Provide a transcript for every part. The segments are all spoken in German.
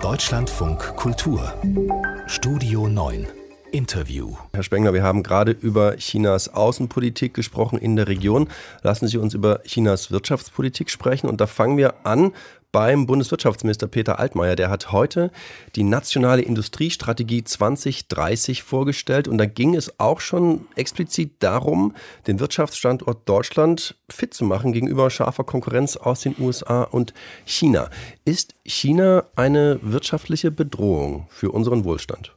Deutschlandfunk Kultur Studio 9 Interview. Herr Spengler, wir haben gerade über Chinas Außenpolitik gesprochen in der Region. Lassen Sie uns über Chinas Wirtschaftspolitik sprechen. Und da fangen wir an beim Bundeswirtschaftsminister Peter Altmaier. Der hat heute die nationale Industriestrategie 2030 vorgestellt. Und da ging es auch schon explizit darum, den Wirtschaftsstandort Deutschland fit zu machen gegenüber scharfer Konkurrenz aus den USA und China. Ist China eine wirtschaftliche Bedrohung für unseren Wohlstand?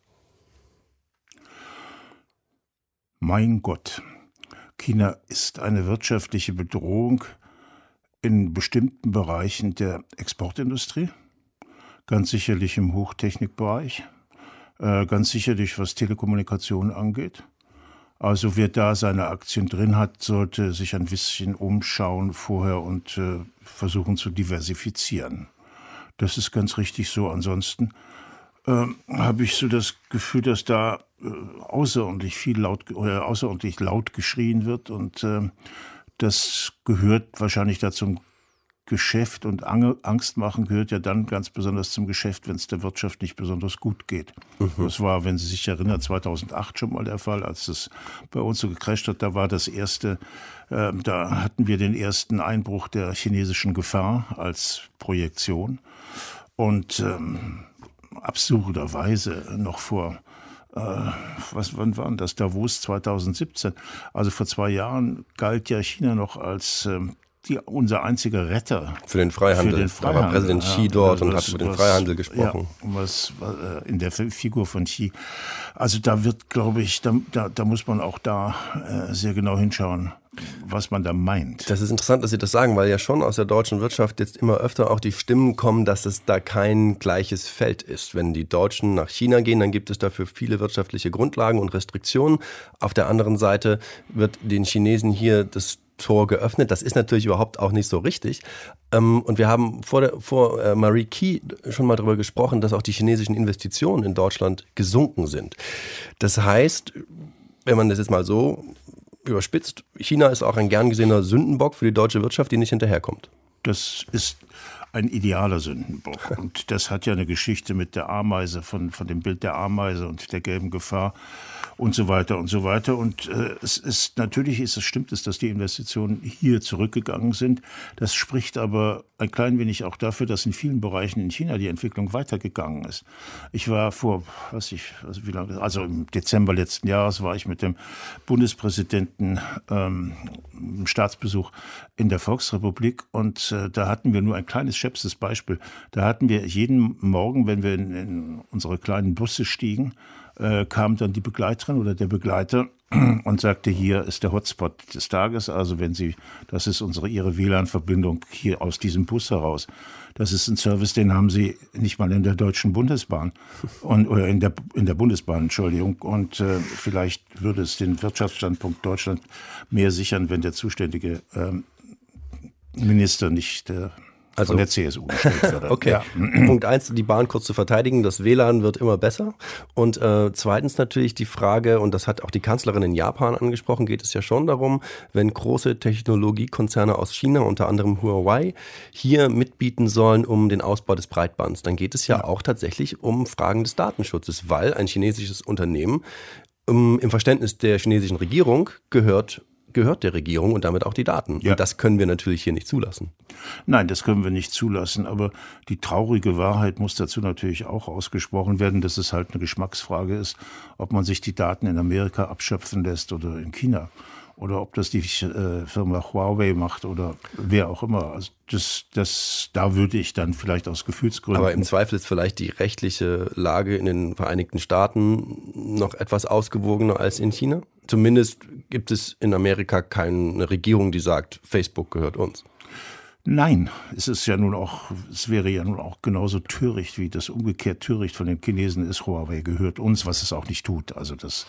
Mein Gott, China ist eine wirtschaftliche Bedrohung in bestimmten Bereichen der Exportindustrie, ganz sicherlich im Hochtechnikbereich, ganz sicherlich was Telekommunikation angeht. Also wer da seine Aktien drin hat, sollte sich ein bisschen umschauen vorher und versuchen zu diversifizieren. Das ist ganz richtig so. Ansonsten habe ich so das Gefühl, dass da außerordentlich laut geschrien wird und das gehört wahrscheinlich dazu. Geschäft und Angst machen gehört ja dann ganz besonders zum Geschäft, wenn es der Wirtschaft nicht besonders gut geht. Das war, wenn Sie sich erinnern, 2008 schon mal der Fall, als es bei uns so gecrasht hat. Da war das erste, da hatten wir den ersten Einbruch der chinesischen Gefahr als Projektion und absurderweise noch vor wann war das? Davos 2017. Also vor 2 Jahren galt ja China noch als unser einziger Retter. Für den Freihandel. Da war Präsident Xi dort und hat über den Freihandel gesprochen. Ja, was in der Figur von Xi. Also da wird, glaube ich, da muss man auch da sehr genau hinschauen, was man da meint. Das ist interessant, dass Sie das sagen, weil ja schon aus der deutschen Wirtschaft jetzt immer öfter auch die Stimmen kommen, dass es da kein gleiches Feld ist. Wenn die Deutschen nach China gehen, dann gibt es dafür viele wirtschaftliche Grundlagen und Restriktionen. Auf der anderen Seite wird den Chinesen hier das Tor geöffnet. Das ist natürlich überhaupt auch nicht so richtig. Und wir haben vor Marie Key schon mal darüber gesprochen, dass auch die chinesischen Investitionen in Deutschland gesunken sind. Das heißt, wenn man das jetzt mal so überspitzt, China ist auch ein gern gesehener Sündenbock für die deutsche Wirtschaft, die nicht hinterherkommt. Das ist ein idealer Sündenbock. Und das hat ja eine Geschichte mit der Ameise, von dem Bild der Ameise und der gelben Gefahr und so weiter und so weiter. Und stimmt es, dass die Investitionen hier zurückgegangen sind. Das spricht aber ein klein wenig auch dafür, dass in vielen Bereichen in China die Entwicklung weitergegangen ist. Ich war im Dezember letzten Jahres war ich mit dem Bundespräsidenten im Staatsbesuch in der Volksrepublik und da hatten wir nur ein kleines schäbstes Beispiel. Da hatten wir jeden Morgen, wenn wir in unsere kleinen Busse stiegen, kam dann die Begleiterin oder der Begleiter und sagte, hier ist der Hotspot des Tages, also das ist Ihre WLAN-Verbindung hier aus diesem Bus heraus. Das ist ein Service, den haben Sie nicht mal in der Deutschen Bundesbahn oder in der Bundesbahn, Entschuldigung. Und vielleicht würde es den Wirtschaftsstandpunkt Deutschland mehr sichern, wenn der zuständige Minister nicht von der CSU gestellt würde. Okay, ja. Punkt 1, die Bahn kurz zu verteidigen, das WLAN wird immer besser. Und zweitens natürlich die Frage, und das hat auch die Kanzlerin in Japan angesprochen, geht es ja schon darum, wenn große Technologiekonzerne aus China, unter anderem Huawei, hier mitbieten sollen um den Ausbau des Breitbands, dann geht es ja auch tatsächlich um Fragen des Datenschutzes, weil ein chinesisches Unternehmen im Verständnis der chinesischen Regierung gehört der Regierung und damit auch die Daten. Ja. Und das können wir natürlich hier nicht zulassen. Nein, das können wir nicht zulassen, aber die traurige Wahrheit muss dazu natürlich auch ausgesprochen werden, dass es halt eine Geschmacksfrage ist, ob man sich die Daten in Amerika abschöpfen lässt oder in China. Oder ob das die Firma Huawei macht oder wer auch immer. Also da würde ich dann vielleicht aus Gefühlsgründen... Aber im Zweifel ist vielleicht die rechtliche Lage in den Vereinigten Staaten noch etwas ausgewogener als in China? Zumindest gibt es in Amerika keine Regierung, die sagt, Facebook gehört uns. Nein, es wäre ja nun auch genauso töricht, wie das umgekehrt töricht von den Chinesen ist, Huawei gehört uns, was es auch nicht tut. Also das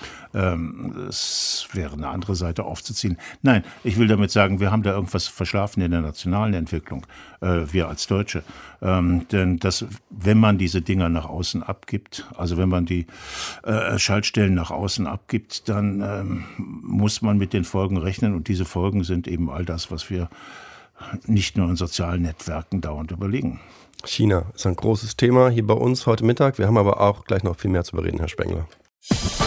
wäre eine andere Seite aufzuziehen. Nein, ich will damit sagen, wir haben da irgendwas verschlafen in der nationalen Entwicklung, wir als Deutsche. Denn wenn man diese Dinger nach außen abgibt, also wenn man die Schaltstellen nach außen abgibt, dann muss man mit den Folgen rechnen. Und diese Folgen sind eben all das, was wir nicht nur in sozialen Netzwerken dauernd überlegen. China ist ein großes Thema hier bei uns heute Mittag. Wir haben aber auch gleich noch viel mehr zu bereden, Herr Spengler.